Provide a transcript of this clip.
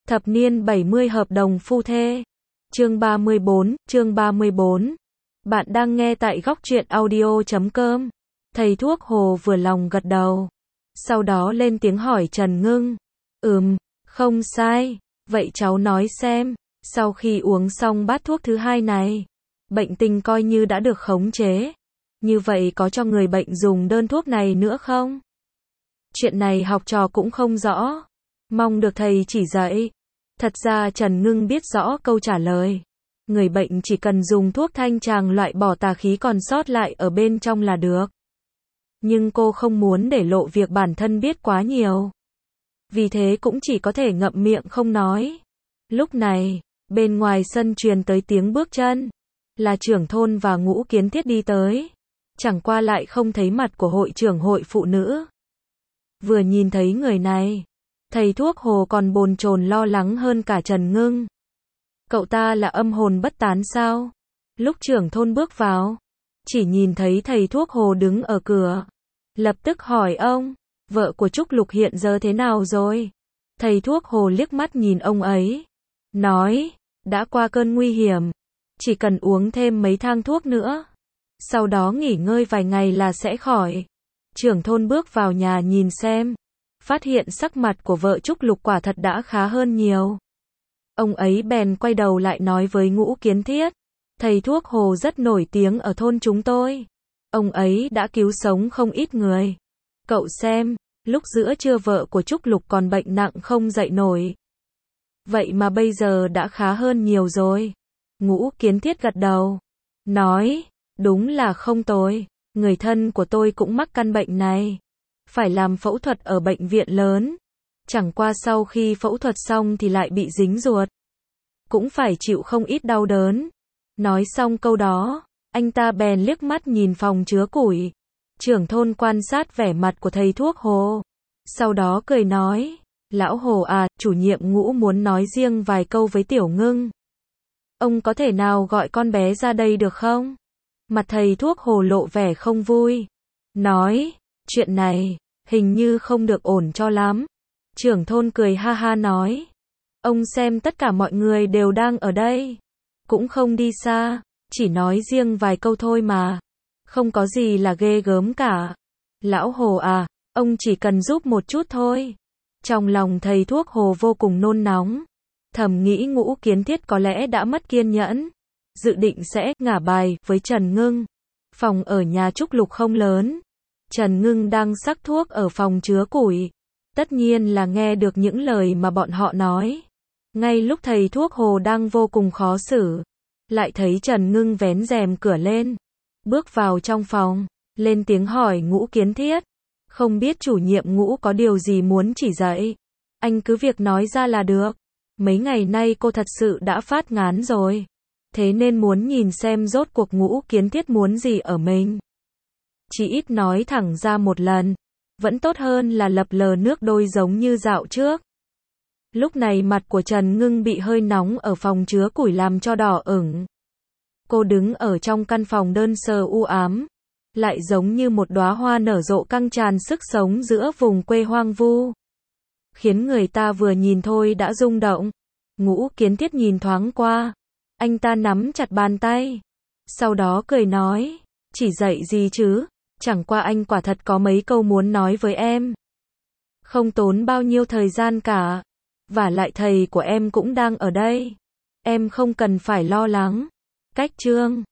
Thập niên 70 hợp đồng phu thê. Chương 34. Bạn đang nghe tại góc truyện audio.com. Thầy thuốc Hồ vừa lòng gật đầu. Sau đó lên tiếng hỏi Trần Ngưng. Không sai. Vậy cháu nói xem, sau khi uống xong bát thuốc thứ hai này, bệnh tình coi như đã được khống chế. Như vậy có cho người bệnh dùng đơn thuốc này nữa không? Chuyện này học trò cũng không rõ. Mong được thầy chỉ dạy. Thật ra Trần Ngưng biết rõ câu trả lời. Người bệnh chỉ cần dùng thuốc thanh tràng loại bỏ tà khí còn sót lại ở bên trong là được. Nhưng cô không muốn để lộ việc bản thân biết quá nhiều. Vì thế cũng chỉ có thể ngậm miệng không nói. Lúc này, bên ngoài sân truyền tới tiếng bước chân. Là trưởng thôn và Ngũ Kiến Thiết đi tới. Chẳng qua lại không thấy mặt của hội trưởng hội phụ nữ. Vừa nhìn thấy người này, thầy thuốc Hồ còn bồn chồn lo lắng hơn cả Trần Ngưng. Cậu ta là âm hồn bất tán sao? Lúc trưởng thôn bước vào, chỉ nhìn thấy thầy thuốc Hồ đứng ở cửa. Lập tức hỏi ông, vợ của Trúc Lục hiện giờ thế nào rồi? Thầy thuốc Hồ liếc mắt nhìn ông ấy. Nói, đã qua cơn nguy hiểm. Chỉ cần uống thêm mấy thang thuốc nữa. Sau đó nghỉ ngơi vài ngày là sẽ khỏi. Trưởng thôn bước vào nhà nhìn xem. Phát hiện sắc mặt của vợ Trúc Lục quả thật đã khá hơn nhiều. Ông ấy bèn quay đầu lại nói với Ngũ Kiến Thiết. Thầy thuốc Hồ rất nổi tiếng ở thôn chúng tôi. Ông ấy đã cứu sống không ít người. Cậu xem, lúc giữa trưa vợ của Trúc Lục còn bệnh nặng không dậy nổi. Vậy mà bây giờ đã khá hơn nhiều rồi. Ngũ Kiến Thiết gật đầu. Nói, đúng là không tồi. Người thân của tôi cũng mắc căn bệnh này. Phải làm phẫu thuật ở bệnh viện lớn. Chẳng qua sau khi phẫu thuật xong thì lại bị dính ruột. Cũng phải chịu không ít đau đớn. Nói xong câu đó, anh ta bèn liếc mắt nhìn phòng chứa củi. Trưởng thôn quan sát vẻ mặt của thầy thuốc Hồ. Sau đó cười nói, lão Hồ à, chủ nhiệm Ngũ muốn nói riêng vài câu với Tiểu Ngưng. Ông có thể nào gọi con bé ra đây được không? Mặt thầy thuốc Hồ lộ vẻ không vui. Nói, chuyện này, hình như không được ổn cho lắm. Trưởng thôn cười ha ha nói. Ông xem tất cả mọi người đều đang ở đây. Cũng không đi xa, chỉ nói riêng vài câu thôi mà. Không có gì là ghê gớm cả. Lão Hồ à, ông chỉ cần giúp một chút thôi. Trong lòng thầy thuốc Hồ vô cùng nôn nóng. Thầm nghĩ Ngũ Kiến Thiết có lẽ đã mất kiên nhẫn. Dự định sẽ ngả bài với Trần Ngưng. Phòng ở nhà Trúc Lục không lớn. Trần Ngưng đang sắc thuốc ở phòng chứa củi. Tất nhiên là nghe được những lời mà bọn họ nói. Ngay lúc thầy thuốc Hồ đang vô cùng khó xử, lại thấy Trần Ngưng vén rèm cửa lên, bước vào trong phòng, lên tiếng hỏi Ngũ Kiến Thiết. Không biết chủ nhiệm Ngũ có điều gì muốn chỉ dạy. Anh cứ việc nói ra là được. Mấy ngày nay cô thật sự đã phát ngán rồi. Thế nên muốn nhìn xem rốt cuộc Ngũ Kiến Thiết muốn gì ở mình. Chỉ ít nói thẳng ra một lần. Vẫn tốt hơn là lập lờ nước đôi giống như dạo trước. Lúc này mặt của Trần Ngưng bị hơi nóng ở phòng chứa củi làm cho đỏ ửng. Cô đứng ở trong căn phòng đơn sơ u ám. Lại giống như một đóa hoa nở rộ căng tràn sức sống giữa vùng quê hoang vu. Khiến người ta vừa nhìn thôi đã rung động. Ngũ Kiến Thiết nhìn thoáng qua. Anh ta nắm chặt bàn tay. Sau đó cười nói. Chỉ dạy gì chứ? Chẳng qua anh quả thật có mấy câu muốn nói với em. Không tốn bao nhiêu thời gian cả. Vả lại thầy của em cũng đang ở đây. Em không cần phải lo lắng. Cách chương